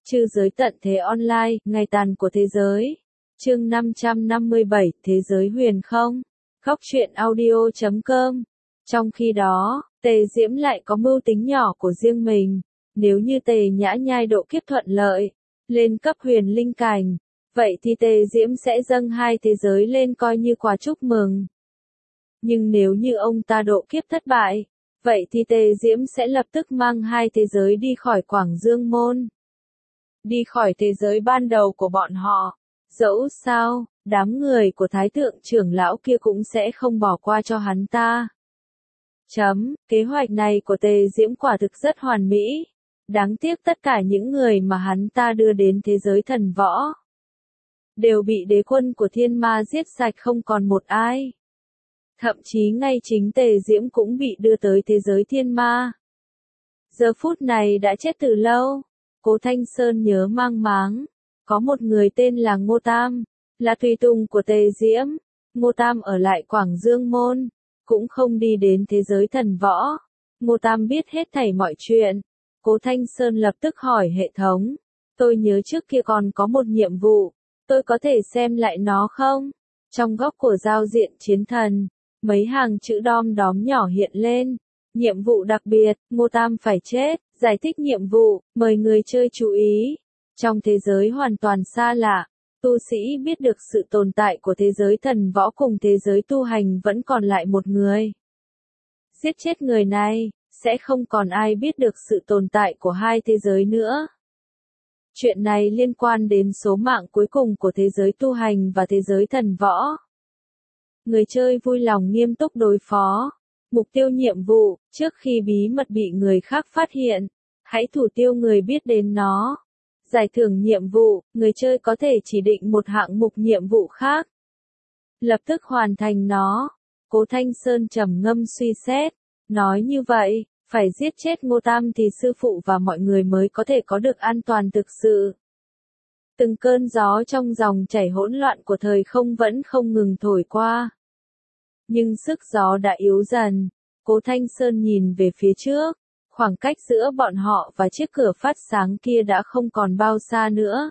Trư giới tận thế online, ngày tàn của thế giới. Chương 557, Thế giới huyền không. Góc truyện audio.com. Trong khi đó, Tề Diễm lại có mưu tính nhỏ của riêng mình. Nếu như Tề Nhã Nhai độ kiếp thuận lợi, lên cấp huyền linh cảnh, vậy thì Tề Diễm sẽ dâng hai thế giới lên coi như quà chúc mừng. Nhưng nếu như ông ta độ kiếp thất bại, vậy thì Tề Diễm sẽ lập tức mang hai thế giới đi khỏi Quảng Dương Môn. Đi khỏi thế giới ban đầu của bọn họ. Dẫu sao, đám người của Thái Thượng trưởng lão kia cũng sẽ không bỏ qua cho hắn ta. Kế hoạch này của Tề Diễm quả thực rất hoàn mỹ. Đáng tiếc tất cả những người mà hắn ta đưa đến thế giới thần võ đều bị đế quân của thiên ma giết sạch không còn một ai. Thậm chí ngay chính Tề Diễm cũng bị đưa tới thế giới thiên ma. Giờ phút này đã chết từ lâu. Cố Thanh Sơn nhớ mang máng. Có một người tên là Ngô Tam, là tùy tùng của Tề Diễm. Ngô Tam ở lại Quảng Dương Môn, cũng không đi đến thế giới thần võ. Ngô Tam biết hết thảy mọi chuyện. Cố Thanh Sơn lập tức hỏi hệ thống. Tôi nhớ trước kia còn có một nhiệm vụ, tôi có thể xem lại nó không? Trong góc của giao diện chiến thần, mấy hàng chữ đom đóm nhỏ hiện lên. Nhiệm vụ đặc biệt, Ngô Tam phải chết. Giải thích nhiệm vụ, mời người chơi chú ý. Trong thế giới hoàn toàn xa lạ, tu sĩ biết được sự tồn tại của thế giới thần võ cùng thế giới tu hành vẫn còn lại một người. Giết chết người này, sẽ không còn ai biết được sự tồn tại của hai thế giới nữa. Chuyện này liên quan đến số mạng cuối cùng của thế giới tu hành và thế giới thần võ. Người chơi vui lòng nghiêm túc đối phó. Mục tiêu nhiệm vụ, trước khi bí mật bị người khác phát hiện, hãy thủ tiêu người biết đến nó. Giải thưởng nhiệm vụ, người chơi có thể chỉ định một hạng mục nhiệm vụ khác. Lập tức hoàn thành nó. Cố Thanh Sơn trầm ngâm suy xét, nói như vậy, phải giết chết Ngô Tam thì sư phụ và mọi người mới có thể có được an toàn thực sự. Từng cơn gió trong dòng chảy hỗn loạn của thời không vẫn không ngừng thổi qua. Nhưng sức gió đã yếu dần. Cố Thanh Sơn nhìn về phía trước. Khoảng cách giữa bọn họ và chiếc cửa phát sáng kia đã không còn bao xa nữa.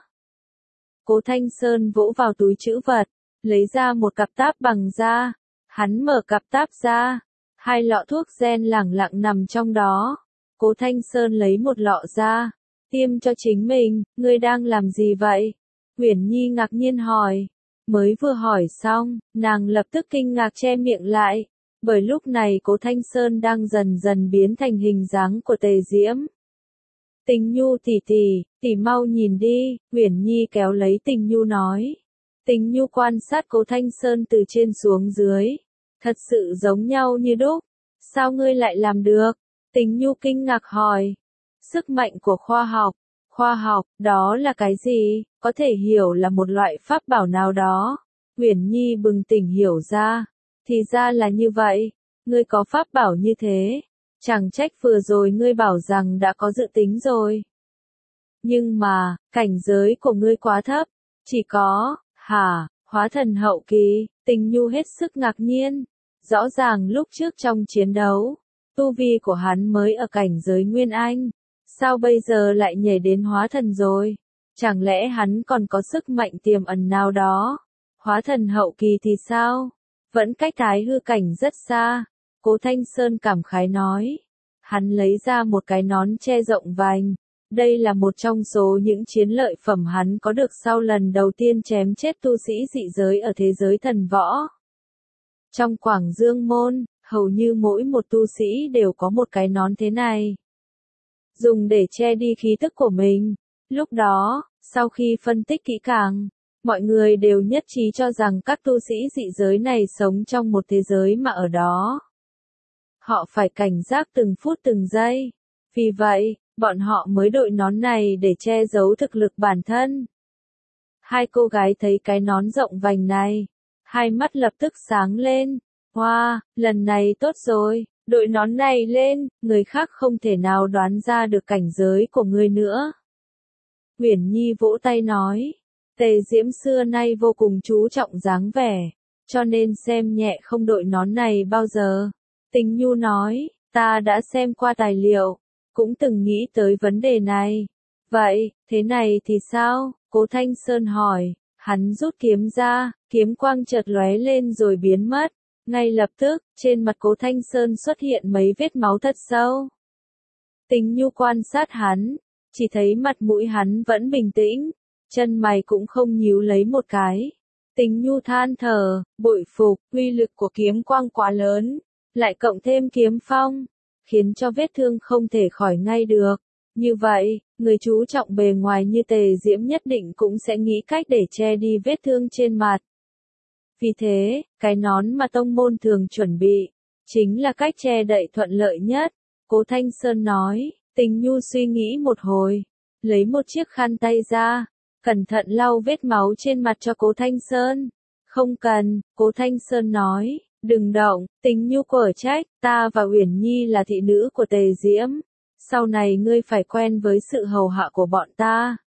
Cố Thanh Sơn vỗ vào túi trữ vật, lấy ra một cặp táp bằng da. Hắn mở cặp táp ra. Hai lọ thuốc gen lẳng lặng nằm trong đó. Cố Thanh Sơn lấy một lọ ra, tiêm cho chính mình. Ngươi đang làm gì vậy? Uyển Nhi ngạc nhiên hỏi. Mới vừa hỏi xong, nàng lập tức kinh ngạc che miệng lại, bởi lúc này Cố Thanh Sơn đang dần dần biến thành hình dáng của Tề Diễm. Tình Nhu tỷ mau nhìn đi, Uyển Nhi kéo lấy Tình Nhu nói. Tình Nhu quan sát Cố Thanh Sơn từ trên xuống dưới, thật sự giống nhau như đúc. Sao ngươi lại làm được? Tình Nhu kinh ngạc hỏi. Sức mạnh của khoa học. Khoa học, đó là cái gì? Có thể hiểu là một loại pháp bảo nào đó. Uyển Nhi bừng tỉnh hiểu ra. Thì ra là như vậy. Ngươi có pháp bảo như thế. Chẳng trách vừa rồi ngươi bảo rằng đã có dự tính rồi. Nhưng mà, cảnh giới của ngươi quá thấp. Chỉ có, hóa thần hậu kỳ. Tình Nhu hết sức ngạc nhiên. Rõ ràng lúc trước trong chiến đấu, tu vi của hắn mới ở cảnh giới Nguyên Anh. Sao bây giờ lại nhảy đến hóa thần rồi? Chẳng lẽ hắn còn có sức mạnh tiềm ẩn nào đó? Hóa thần hậu kỳ thì sao? Vẫn cách thái hư cảnh rất xa. Cố Thanh Sơn cảm khái nói. Hắn lấy ra một cái nón che rộng vành. Đây là một trong số những chiến lợi phẩm hắn có được sau lần đầu tiên chém chết tu sĩ dị giới ở thế giới thần võ. Trong Quảng Dương Môn, hầu như mỗi một tu sĩ đều có một cái nón thế này, dùng để che đi khí tức của mình. Lúc đó, sau khi phân tích kỹ càng, mọi người đều nhất trí cho rằng các tu sĩ dị giới này sống trong một thế giới mà ở đó họ phải cảnh giác từng phút từng giây. Vì vậy, bọn họ mới đội nón này để che giấu thực lực bản thân. Hai cô gái thấy cái nón rộng vành này, hai mắt lập tức sáng lên. Wow, lần này tốt rồi. Đội nón này lên, người khác không thể nào đoán ra được cảnh giới của ngươi nữa. Uyển Nhi vỗ tay nói. Tề Diễm xưa nay vô cùng chú trọng dáng vẻ, cho nên xem nhẹ không đội nón này bao giờ. Tình Nhu nói, ta đã xem qua tài liệu, cũng từng nghĩ tới vấn đề này. Vậy, thế này thì sao? Cố Thanh Sơn hỏi. Hắn rút kiếm ra, kiếm quang chợt lóe lên rồi biến mất. Ngay lập tức, trên mặt Cố Thanh Sơn xuất hiện mấy vết máu thật sâu. Tình Nhu quan sát hắn, chỉ thấy mặt mũi hắn vẫn bình tĩnh, chân mày cũng không nhíu lấy một cái. Tình Nhu than thở, bội phục, uy lực của kiếm quang quá lớn, lại cộng thêm kiếm phong, khiến cho vết thương không thể khỏi ngay được. Như vậy, người chú trọng bề ngoài như Tề Diễm nhất định cũng sẽ nghĩ cách để che đi vết thương trên mặt. Vì thế, cái nón mà tông môn thường chuẩn bị, chính là cách che đậy thuận lợi nhất. Cố Thanh Sơn nói. Tình Nhu suy nghĩ một hồi, lấy một chiếc khăn tay ra, cẩn thận lau vết máu trên mặt cho Cố Thanh Sơn. Không cần, Cố Thanh Sơn nói, đừng động, Tình Nhu quở trách, ta và Uyển Nhi là thị nữ của Tề Diễm, sau này ngươi phải quen với sự hầu hạ của bọn ta.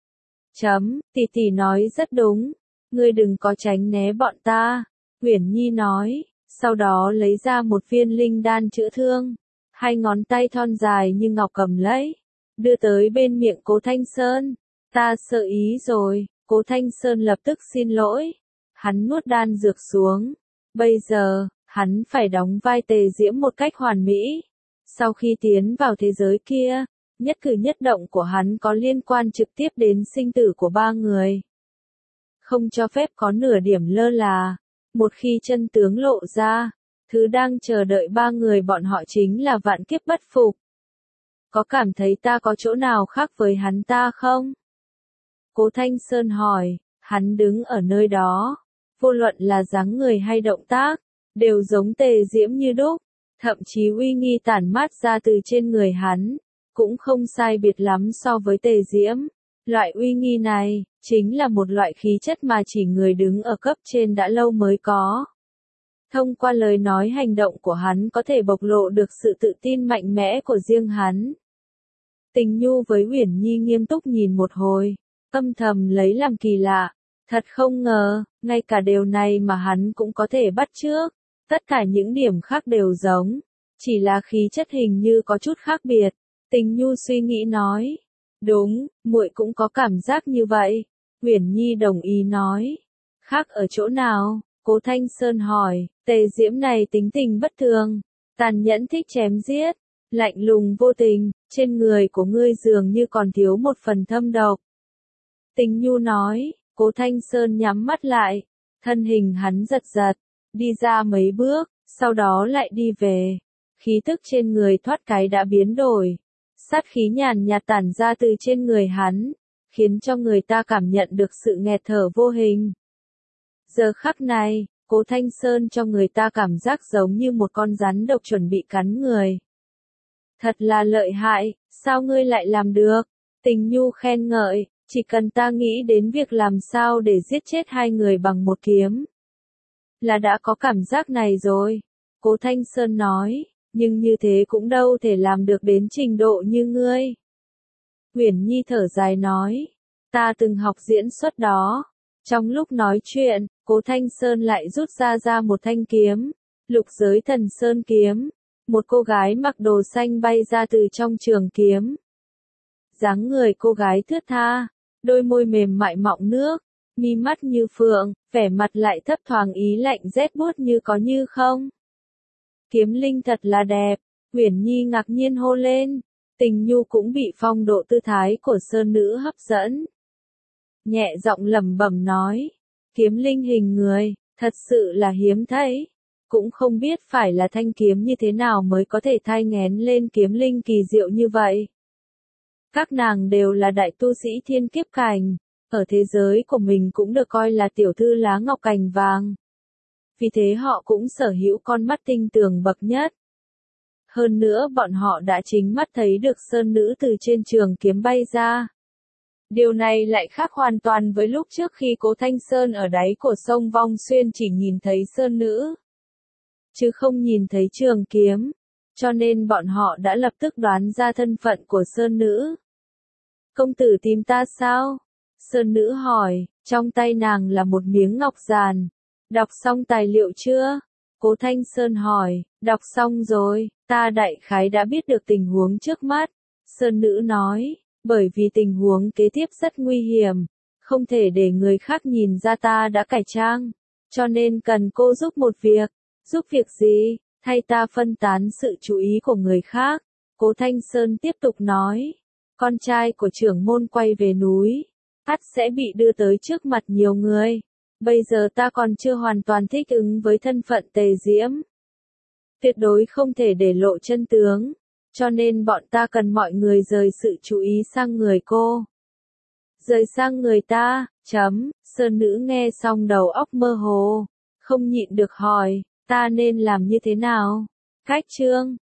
Tỷ tỷ nói rất đúng, ngươi đừng có tránh né bọn ta, Uyển Nhi nói, sau đó lấy ra một viên linh đan chữa thương. Hai ngón tay thon dài như ngọc cầm lấy, đưa tới bên miệng Cố Thanh Sơn. Ta sợ ý rồi, Cố Thanh Sơn lập tức xin lỗi. Hắn nuốt đan dược xuống. Bây giờ, hắn phải đóng vai Tề Diễm một cách hoàn mỹ. Sau khi tiến vào thế giới kia, nhất cử nhất động của hắn có liên quan trực tiếp đến sinh tử của ba người. Không cho phép có nửa điểm lơ là. Một khi chân tướng lộ ra, thứ đang chờ đợi ba người bọn họ chính là vạn kiếp bất phục. Có cảm thấy ta có chỗ nào khác với hắn ta không? Cố Thanh Sơn hỏi, hắn đứng ở nơi đó, vô luận là dáng người hay động tác, đều giống Tề Diễm như đúc, thậm chí uy nghi tản mát ra từ trên người hắn, cũng không sai biệt lắm so với Tề Diễm. Loại uy nghi này, chính là một loại khí chất mà chỉ người đứng ở cấp trên đã lâu mới có. Thông qua lời nói hành động của hắn có thể bộc lộ được sự tự tin mạnh mẽ của riêng hắn. Tình Nhu với Uyển Nhi nghiêm túc nhìn một hồi, âm thầm lấy làm kỳ lạ. Thật không ngờ, ngay cả điều này mà hắn cũng có thể bắt chước. Tất cả những điểm khác đều giống, chỉ là khí chất hình như có chút khác biệt. Tình Nhu suy nghĩ nói, đúng, muội cũng có cảm giác như vậy. Uyển Nhi đồng ý nói, khác ở chỗ nào? Cố Thanh Sơn hỏi, Tề Diễm này tính tình bất thường, tàn nhẫn thích chém giết, lạnh lùng vô tình, trên người của ngươi dường như còn thiếu một phần thâm độc. Tình Nhu nói, Cố Thanh Sơn nhắm mắt lại, thân hình hắn giật giật, đi ra mấy bước, sau đó lại đi về. Khí tức trên người thoát cái đã biến đổi, sát khí nhàn nhạt tản ra từ trên người hắn, khiến cho người ta cảm nhận được sự nghẹt thở vô hình. Giờ khắc này, Cố Thanh Sơn cho người ta cảm giác giống như một con rắn độc chuẩn bị cắn người. Thật là lợi hại, sao ngươi lại làm được? Tình Nhu khen ngợi, chỉ cần ta nghĩ đến việc làm sao để giết chết hai người bằng một kiếm, là đã có cảm giác này rồi. Cố Thanh Sơn nói, nhưng như thế cũng đâu thể làm được đến trình độ như ngươi. Uyển Nhi thở dài nói, ta từng học diễn xuất đó. Trong lúc nói chuyện, Cố Thanh Sơn lại rút ra một thanh kiếm, Lục Giới Thần Sơn kiếm. Một cô gái mặc đồ xanh bay ra từ trong trường kiếm. Dáng người cô gái thướt tha, đôi môi mềm mại mọng nước, mi mắt như phượng, vẻ mặt lại thấp thoáng ý lạnh rét buốt như có như không. Kiếm linh thật là đẹp, Uyển Nhi ngạc nhiên hô lên. Tình Nhu cũng bị phong độ tư thái của sơn nữ hấp dẫn. Nhẹ giọng lẩm bẩm nói, kiếm linh hình người, thật sự là hiếm thấy. Cũng không biết phải là thanh kiếm như thế nào mới có thể thai nghén lên kiếm linh kỳ diệu như vậy. Các nàng đều là đại tu sĩ thiên kiếp cảnh, ở thế giới của mình cũng được coi là tiểu thư lá ngọc cành vàng. Vì thế họ cũng sở hữu con mắt tinh tường bậc nhất. Hơn nữa bọn họ đã chính mắt thấy được sơn nữ từ trên trường kiếm bay ra. Điều này lại khác hoàn toàn với lúc trước khi Cố Thanh Sơn ở đáy của sông Vong Xuyên chỉ nhìn thấy sơn nữ, chứ không nhìn thấy trường kiếm, cho nên bọn họ đã lập tức đoán ra thân phận của sơn nữ. Công tử tìm ta sao? Sơn nữ hỏi, trong tay nàng là một miếng ngọc giàn. Đọc xong tài liệu chưa? Cố Thanh Sơn hỏi, đọc xong rồi, ta đại khái đã biết được tình huống trước mắt. Sơn nữ nói, Bởi vì tình huống kế tiếp rất nguy hiểm, không thể để người khác nhìn ra ta đã cải trang, cho nên cần cô giúp một việc. Giúp việc gì? Thay ta phân tán sự chú ý của người khác. Cố Thanh Sơn tiếp tục nói, con trai của trưởng môn quay về núi, ắt sẽ bị đưa tới trước mặt nhiều người. Bây giờ ta còn chưa hoàn toàn thích ứng với thân phận Tề Diễm. Tuyệt đối không thể để lộ chân tướng, cho nên bọn ta cần mọi người rời sự chú ý sang người cô. Rời sang người ta, Sơn nữ nghe xong đầu óc mơ hồ, không nhịn được hỏi, ta nên làm như thế nào? Cách chương